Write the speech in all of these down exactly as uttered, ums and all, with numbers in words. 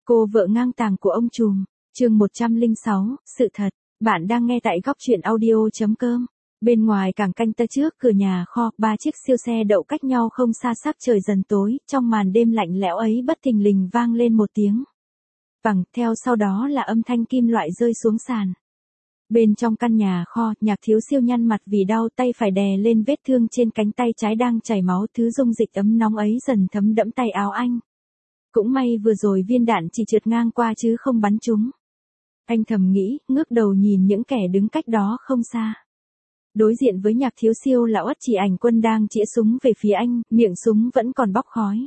Cô vợ ngang tàng của ông trùm, chương một trăm lẻ sáu, sự thật, bạn đang nghe tại góc truyện audio.com. Bên ngoài cảng canh ta trước cửa nhà kho, ba chiếc siêu xe đậu cách nhau không xa, sắc trời dần tối, trong màn đêm lạnh lẽo ấy bất thình lình vang lên một tiếng vẳng, theo sau đó là âm thanh kim loại rơi xuống sàn. Bên trong căn nhà kho, Nhạc Thiếu Siêu nhăn mặt vì đau, tay phải đè lên vết thương trên cánh tay trái đang chảy máu, thứ dung dịch ấm nóng ấy dần thấm đẫm tay áo anh. Cũng may vừa rồi viên đạn chỉ trượt ngang qua chứ không bắn trúng. Anh thầm nghĩ, ngước đầu nhìn những kẻ đứng cách đó không xa. Đối diện với Nhạc Thiếu Siêu là Uất Chỉ Ảnh Quân đang chĩa súng về phía anh, miệng súng vẫn còn bốc khói.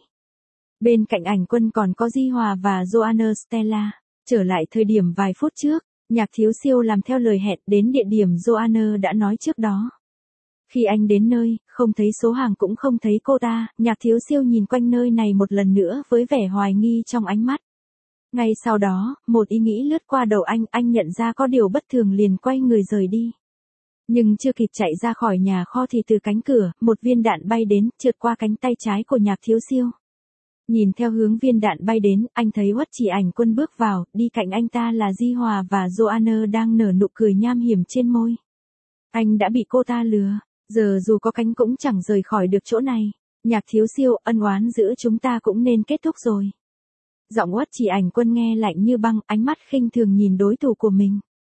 Bên cạnh Ảnh Quân còn có Di Hòa và Joanna Stella. Trở lại thời điểm vài phút trước, Nhạc Thiếu Siêu làm theo lời hẹn đến địa điểm Joanna đã nói trước đó. Khi anh đến nơi, không thấy số hàng cũng không thấy cô ta, Nhạc Thiếu Siêu nhìn quanh nơi này một lần nữa với vẻ hoài nghi trong ánh mắt. Ngay sau đó, một ý nghĩ lướt qua đầu anh, anh nhận ra có điều bất thường liền quay người rời đi. Nhưng chưa kịp chạy ra khỏi nhà kho thì từ cánh cửa, một viên đạn bay đến, trượt qua cánh tay trái của Nhạc Thiếu Siêu. Nhìn theo hướng viên đạn bay đến, anh thấy Uất Chỉ Ảnh Quân bước vào, đi cạnh anh ta là Di Hòa và Joanna đang nở nụ cười nham hiểm trên môi. Anh đã bị cô ta lừa, giờ dù có cánh cũng chẳng rời khỏi được chỗ này. Nhạc Thiếu Siêu, ân oán giữa chúng ta cũng nên kết thúc rồi. Giọng Uất Chỉ Ảnh Quân nghe lạnh như băng, ánh mắt khinh thường nhìn đối thủ của mình.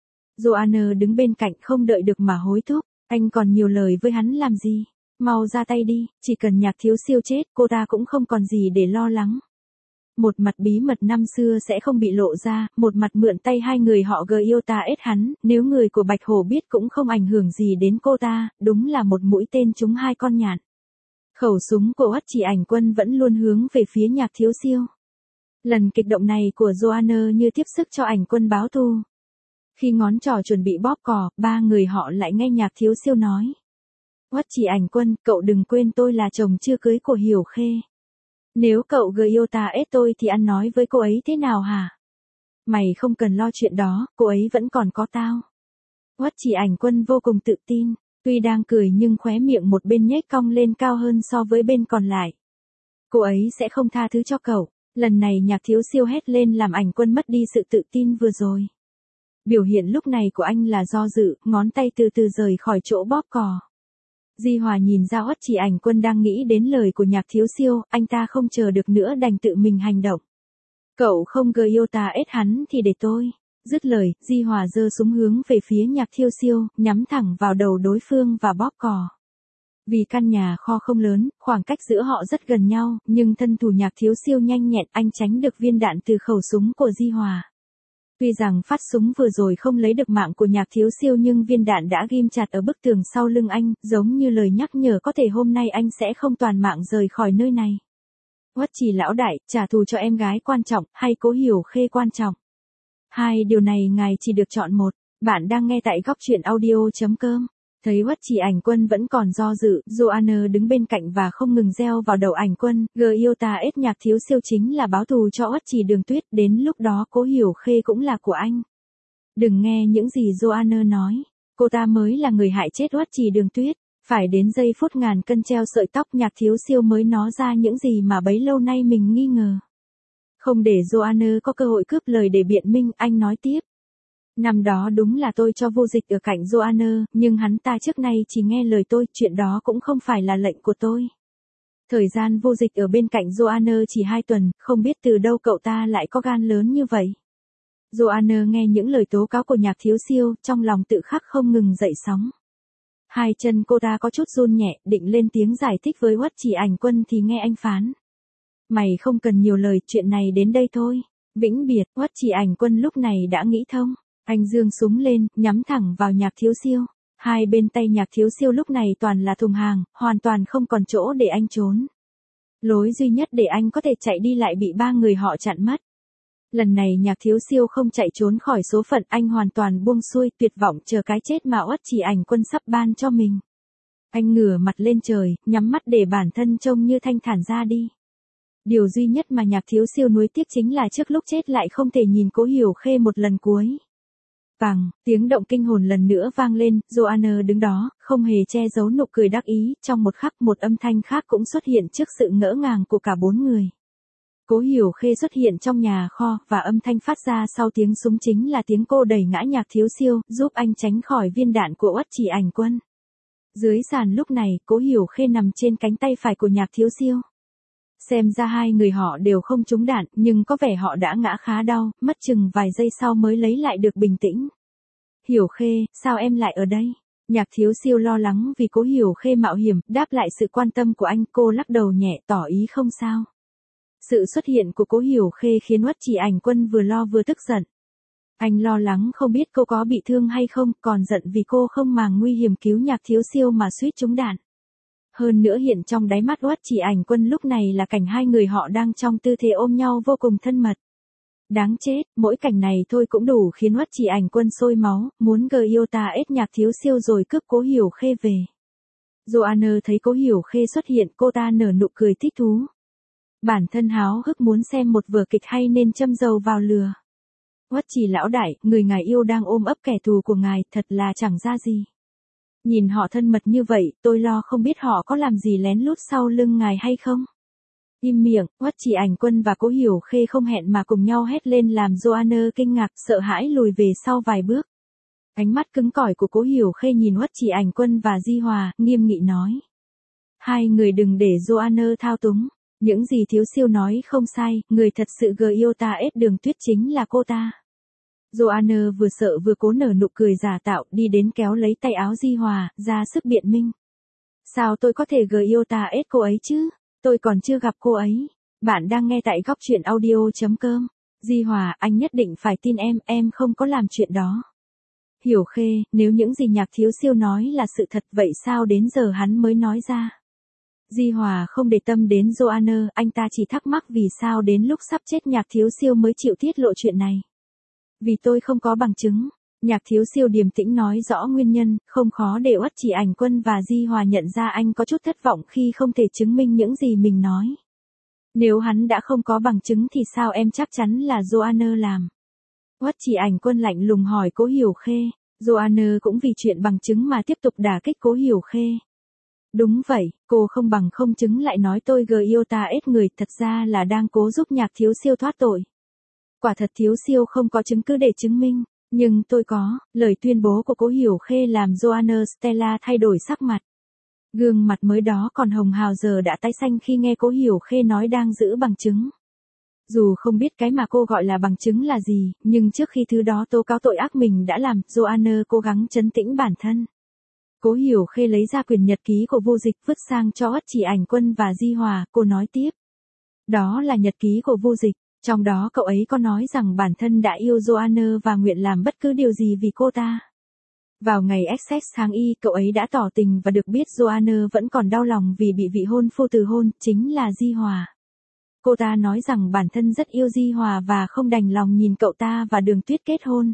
Joanna đứng bên cạnh không đợi được mà hối thúc, anh còn nhiều lời với hắn làm gì? Mau ra tay đi, chỉ cần Nhạc Thiếu Siêu chết, cô ta cũng không còn gì để lo lắng. Một mặt bí mật năm xưa sẽ không bị lộ ra, một mặt mượn tay hai người họ gờ yêu ta ết hắn, nếu người của Bạch Hổ biết cũng không ảnh hưởng gì đến cô ta, đúng là một mũi tên trúng hai con nhạn. Khẩu súng của Uất Chỉ Ảnh Quân vẫn luôn hướng về phía Nhạc Thiếu Siêu. Lần kịch động này của Joanna như tiếp sức cho Ảnh Quân báo thù. Khi ngón trỏ chuẩn bị bóp cò, ba người họ lại nghe Nhạc Thiếu Siêu nói. Uất Chỉ Ảnh Quân, cậu đừng quên tôi là chồng chưa cưới của Hiểu Khê. Nếu cậu gờ yêu ta ết tôi thì ăn nói với cô ấy thế nào hả? Mày không cần lo chuyện đó, cô ấy vẫn còn có tao. Uất Chỉ Ảnh Quân vô cùng tự tin, tuy đang cười nhưng khóe miệng một bên nhếch cong lên cao hơn so với bên còn lại. Cô ấy sẽ không tha thứ cho cậu. Lần này Nhạc Thiếu Siêu hét lên làm Ảnh Quân mất đi sự tự tin vừa rồi. Biểu hiện lúc này của anh là do dự, ngón tay từ từ rời khỏi chỗ bóp cò. Di Hòa nhìn ra Uất Chỉ Ảnh Quân đang nghĩ đến lời của Nhạc Thiếu Siêu, anh ta không chờ được nữa đành tự mình hành động. Cậu không gờ yêu ta ết hắn thì để tôi. Dứt lời, Di Hòa giơ súng hướng về phía Nhạc Thiếu Siêu, nhắm thẳng vào đầu đối phương và bóp cò. Vì căn nhà kho không lớn, khoảng cách giữa họ rất gần nhau, nhưng thân thủ Nhạc Thiếu Siêu nhanh nhẹn, anh tránh được viên đạn từ khẩu súng của Di Hòa. Tuy rằng phát súng vừa rồi không lấy được mạng của Nhạc Thiếu Siêu nhưng viên đạn đã ghim chặt ở bức tường sau lưng anh, giống như lời nhắc nhở có thể hôm nay anh sẽ không toàn mạng rời khỏi nơi này. Uất Chỉ lão đại, trả thù cho em gái quan trọng, hay Cố Hiểu Khê quan trọng? Hai điều này ngài chỉ được chọn một. Bạn đang nghe tại góc truyện audio.com. Thấy Uất Chỉ Ảnh Quân vẫn còn do dự, Joanna đứng bên cạnh và không ngừng reo vào đầu Ảnh Quân, gờ yêu ta ết Nhạc Thiếu Siêu chính là báo thù cho Uất Chỉ Đường Tuyết, đến lúc đó Cố Hiểu Khê cũng là của anh. Đừng nghe những gì Joanna nói, cô ta mới là người hại chết Uất Chỉ Đường Tuyết, phải đến giây phút ngàn cân treo sợi tóc Nhạc Thiếu Siêu mới nói ra những gì mà bấy lâu nay mình nghi ngờ. Không để Joanna có cơ hội cướp lời để biện minh, anh nói tiếp. Năm đó đúng là tôi cho Vô Dịch ở cạnh Joanna, nhưng hắn ta trước nay chỉ nghe lời tôi, chuyện đó cũng không phải là lệnh của tôi. Thời gian Vô Dịch ở bên cạnh Joanna chỉ hai tuần, không biết từ đâu cậu ta lại có gan lớn như vậy. Joanna nghe những lời tố cáo của Nhạc Thiếu Siêu, trong lòng tự khắc không ngừng dậy sóng. Hai chân cô ta có chút run nhẹ, định lên tiếng giải thích với Uất Chỉ Ảnh Quân thì nghe anh phán. Mày không cần nhiều lời, chuyện này đến đây thôi. Vĩnh biệt, Uất Chỉ Ảnh Quân lúc này đã nghĩ thông. Anh giương súng lên, nhắm thẳng vào Nhạc Thiếu Siêu. Hai bên tay Nhạc Thiếu Siêu lúc này toàn là thùng hàng, hoàn toàn không còn chỗ để anh trốn. Lối duy nhất để anh có thể chạy đi lại bị ba người họ chặn mất. Lần này Nhạc Thiếu Siêu không chạy trốn khỏi số phận, anh hoàn toàn buông xuôi, tuyệt vọng chờ cái chết mà Uất Chỉ Ảnh Quân sắp ban cho mình. Anh ngửa mặt lên trời, nhắm mắt để bản thân trông như thanh thản ra đi. Điều duy nhất mà Nhạc Thiếu Siêu nuối tiếc chính là trước lúc chết lại không thể nhìn Cố Hiểu Khê một lần cuối. Vàng, tiếng động kinh hồn lần nữa vang lên, Joanna đứng đó, không hề che giấu nụ cười đắc ý, trong một khắc một âm thanh khác cũng xuất hiện trước sự ngỡ ngàng của cả bốn người. Cố Hiểu Khê xuất hiện trong nhà kho, và âm thanh phát ra sau tiếng súng chính là tiếng cô đẩy ngã Nhạc Thiếu Siêu, giúp anh tránh khỏi viên đạn của Uất Chỉ Ảnh Quân. Dưới sàn lúc này, Cố Hiểu Khê nằm trên cánh tay phải của Nhạc Thiếu Siêu. Xem ra hai người họ đều không trúng đạn, nhưng có vẻ họ đã ngã khá đau, mất chừng vài giây sau mới lấy lại được bình tĩnh. Hiểu Khê, sao em lại ở đây? Nhạc Thiếu Siêu lo lắng vì Cố Hiểu Khê mạo hiểm, đáp lại sự quan tâm của anh, cô lắc đầu nhẹ tỏ ý không sao. Sự xuất hiện của Cố Hiểu Khê khiến Uất Chỉ Ảnh Quân vừa lo vừa tức giận. Anh lo lắng không biết cô có bị thương hay không, còn giận vì cô không màng nguy hiểm cứu Nhạc Thiếu Siêu mà suýt trúng đạn. Hơn nữa hiện trong đáy mắt Uất Chỉ Ảnh Quân lúc này là cảnh hai người họ đang trong tư thế ôm nhau vô cùng thân mật. Đáng chết, mỗi cảnh này thôi cũng đủ khiến Uất Chỉ Ảnh Quân sôi máu, muốn gờ yêu ta ết Nhạc Thiếu Siêu rồi cướp Cố Hiểu Khê về. Joanna thấy Cố Hiểu Khê xuất hiện, cô ta nở nụ cười thích thú. Bản thân háo hức muốn xem một vở kịch hay nên châm dầu vào lửa. Uất Chỉ lão đại, người ngài yêu đang ôm ấp kẻ thù của ngài, thật là chẳng ra gì. Nhìn họ thân mật như vậy, tôi lo không biết họ có làm gì lén lút sau lưng ngài hay không. Im miệng, Uất Chỉ Ảnh Quân và Cố Hiểu Khê không hẹn mà cùng nhau hét lên làm Joanna kinh ngạc, sợ hãi lùi về sau vài bước. Ánh mắt cứng cỏi của Cố Hiểu Khê nhìn Uất Chỉ Ảnh Quân và Di Hòa, nghiêm nghị nói. Hai người đừng để Joanna thao túng. Những gì Thiếu Siêu nói không sai, người thật sự gờ yêu ta ết Đường Tuyết chính là cô ta. Joanna vừa sợ vừa cố nở nụ cười giả tạo, đi đến kéo lấy tay áo Di Hòa, ra sức biện minh. Sao tôi có thể gờ yêu ta ết cô ấy chứ? Tôi còn chưa gặp cô ấy. Bạn đang nghe tại góc truyện audio chấm com. Di Hòa, anh nhất định phải tin em, em không có làm chuyện đó. Hiểu Khê, nếu những gì Nhạc Thiếu Siêu nói là sự thật, vậy sao đến giờ hắn mới nói ra? Di Hòa không để tâm đến Joanna, anh ta chỉ thắc mắc vì sao đến lúc sắp chết Nhạc Thiếu Siêu mới chịu tiết lộ chuyện này. Vì tôi không có bằng chứng. Nhạc Thiếu Siêu điềm tĩnh nói rõ nguyên nhân, không khó để Uất Chỉ Ảnh Quân và Di Hòa nhận ra anh có chút thất vọng khi không thể chứng minh những gì mình nói. Nếu hắn đã không có bằng chứng thì sao em chắc chắn là Joanna làm? Uất Chỉ Ảnh Quân lạnh lùng hỏi Cố Hiểu Khê. Joanna cũng vì chuyện bằng chứng mà tiếp tục đả kích Cố Hiểu Khê. Đúng vậy, cô không bằng không chứng lại nói tôi gờ yêu ta ết người, thật ra là đang cố giúp Nhạc Thiếu Siêu thoát tội. Quả thật Thiếu Siêu không có chứng cứ để chứng minh, nhưng tôi có. Lời tuyên bố của Cố Hiểu Khê làm Joanna Stella thay đổi sắc mặt. Gương mặt mới đó còn hồng hào giờ đã tái xanh khi nghe Cố Hiểu Khê nói đang giữ bằng chứng. Dù không biết cái mà cô gọi là bằng chứng là gì, nhưng trước khi thứ đó tố cáo tội ác mình đã làm, Joanna cố gắng trấn tĩnh bản thân. Cố Hiểu Khê lấy ra quyển nhật ký của Vô Dịch vứt sang cho Uất Chỉ Ảnh Quân và Di Hòa, cô nói tiếp. Đó là nhật ký của Vô Dịch, trong đó cậu ấy có nói rằng bản thân đã yêu Joanna và nguyện làm bất cứ điều gì vì cô ta. Vào ngày X X tháng Y, cậu ấy đã tỏ tình và được biết Joanna vẫn còn đau lòng vì bị vị hôn phu từ hôn, chính là Di Hòa. Cô ta nói rằng bản thân rất yêu Di Hòa và không đành lòng nhìn cậu ta và Đường Tuyết kết hôn.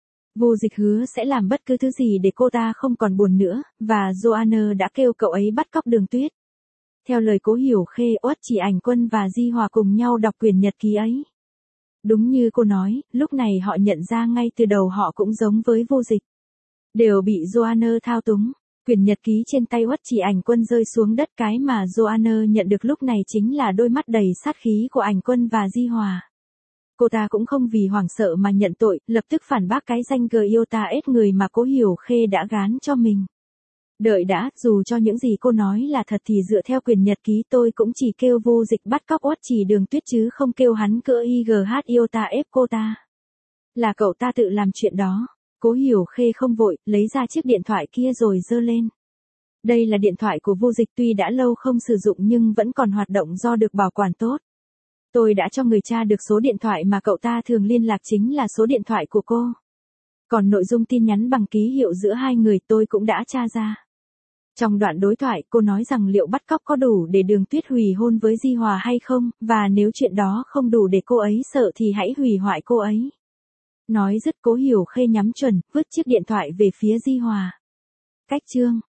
Vô Dịch hứa sẽ làm bất cứ thứ gì để cô ta không còn buồn nữa, và Joanna đã kêu cậu ấy bắt cóc Đường Tuyết. Theo lời Cố Hiểu Khê, Uất Chỉ Ảnh Quân và Di Hòa cùng nhau đọc quyển nhật ký ấy. Đúng như cô nói, lúc này họ nhận ra ngay từ đầu họ cũng giống với Vô Dịch. Đều bị Joanna thao túng. Quyển nhật ký trên tay Uất Chỉ Ảnh Quân rơi xuống đất, cái mà Joanna nhận được lúc này chính là đôi mắt đầy sát khí của Ảnh Quân và Di Hòa. Cô ta cũng không vì hoảng sợ mà nhận tội, lập tức phản bác cái danh gờ yêu ta ết người mà Cố Hiểu Khê đã gán cho mình. Đợi đã, dù cho những gì cô nói là thật thì dựa theo quyển nhật ký tôi cũng chỉ kêu Vô Dịch bắt cóc Uất Chỉ Đường Tuyết chứ không kêu hắn cỡ i giê hát yêu ta ép cô ta. Là cậu ta tự làm chuyện đó. Cố Hiểu Khê không vội, lấy ra chiếc điện thoại kia rồi giơ lên. Đây là điện thoại của Vô Dịch, tuy đã lâu không sử dụng nhưng vẫn còn hoạt động do được bảo quản tốt. Tôi đã cho người tra được số điện thoại mà cậu ta thường liên lạc chính là số điện thoại của cô. Còn nội dung tin nhắn bằng ký hiệu giữa hai người tôi cũng đã tra ra. Trong đoạn đối thoại, cô nói rằng liệu bắt cóc có đủ để Đường Tuyết hủy hôn với Di Hòa hay không, và nếu chuyện đó không đủ để cô ấy sợ thì hãy hủy hoại cô ấy. Nói dứt, Cố Hiểu Khê nhắm chuẩn, vứt chiếc điện thoại về phía Di Hòa. Cách chương